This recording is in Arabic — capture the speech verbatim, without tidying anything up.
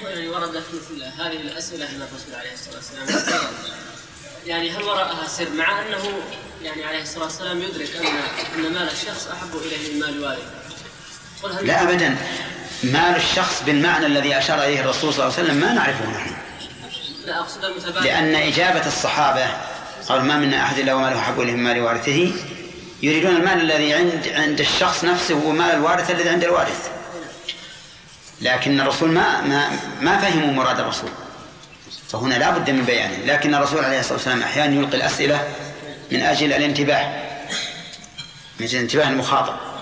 يعني وردت مثل هذه الأسئلة من الرسول عليه الصلاة والسلام، يعني هل وراءها سر، مع أنه يعني عليه الصلاة والسلام يدرك أن أن مال الشخص أحب إليه من مال والده؟ لا أبدا، مال الشخص بالمعنى الذي أشار إليه الرسول صلى الله عليه وسلم ما نعرفه نحن. لا أقصد المتبادل. لأن إجابة الصحابة قال ما من أحد إلا وماله أحب إليه من مال وارثه، يريدون المال الذي عند عند الشخص نفسه ومال الوارث الذي عند الوارث، لكن الرسول ما ما ما فهموا مراد الرسول، فهنا لا بد من بيانه. لكن الرسول عليه الصلاة والسلام أحيانا يلقي الأسئلة من أجل الانتباه، من أجل انتباه المخاطب.